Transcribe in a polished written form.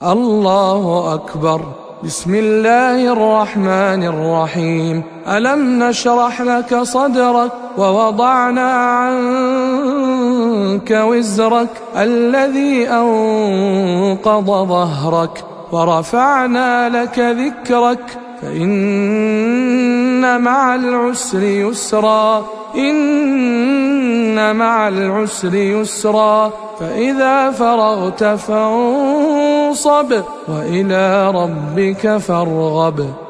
الله أكبر. بسم الله الرحمن الرحيم. ألم نشرح لك صدرك ووضعنا عنك وزرك الذي أنقض ظهرك ورفعنا لك ذكرك فإن مع العسر يسرا إن مع العسر يسرا فإذا فرغت فانصب وإلى ربك فارغب.